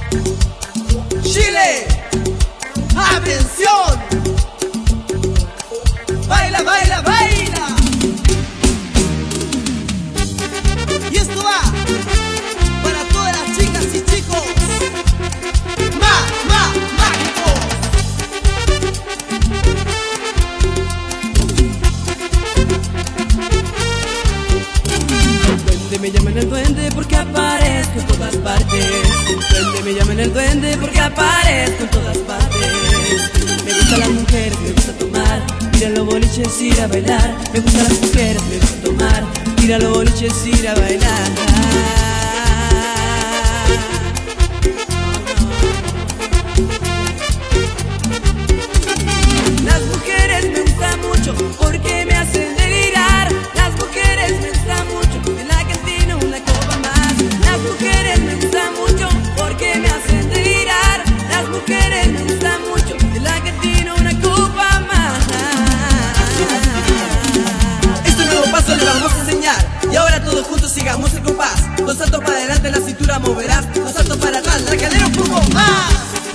Chile, atención. Baila, baila, baila. Y esto va para todas las chicas y chicos mágicos. Duende, me llaman el duende porque aparezco en todas partes. Duende, me llaman el duende porque aparezco en todas partes. Me gustan las mujeres, me gusta tomar, ir a los boliches, ir a bailar. Me gustan las mujeres, me gusta tomar, ir a los boliches, ir a bailar. Las mujeres me gustan mucho porque me hacen delirar. Las mujeres me gustan mucho, en la cantina una copa más. Las mujeres me gustan mucho porque me hacen delirar. Las mujeres me gustan mucho, en la cantina una copa más. Este nuevo paso le vamos a enseñar. Y ahora todos juntos sigamos el compás. Dos saltos para adelante, la cintura moverás. Dos saltos para atrás, la cadera un poco más.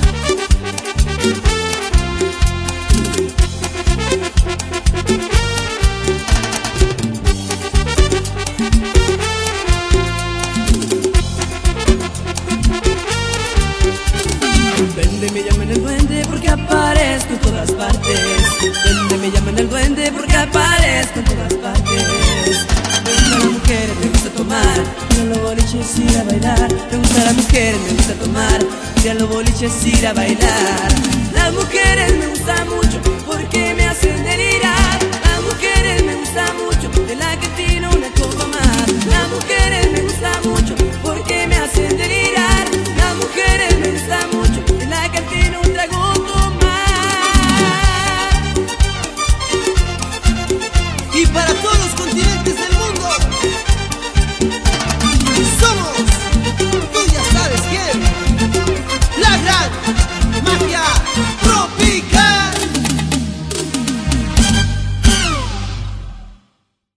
Duende, me llaman el duende porque aparezco en todas partes. Duende, me llaman el duende porque aparezco en todas partes. Me gustan las mujeres, me gusta tomar, ir a los boliches, ir a bailar. Me gustan las mujeres, me gusta tomar, ir a los boliches, ir a bailar. Las mujeres me gustan mucho porque me hacen delirar. Las mujeres me gustan mucho, de la cantina una copa más. Las mujeres me gustan mucho porque me hacen delirar.